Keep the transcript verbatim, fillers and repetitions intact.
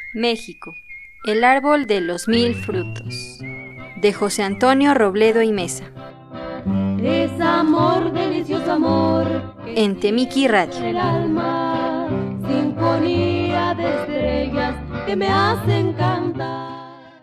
México, el árbol de los mil frutos, de José Antonio Robledo y Mesa. Es amor, delicioso amor, en Temiki Radio. el alma, sinfonía de estrellas que me hacen cantar.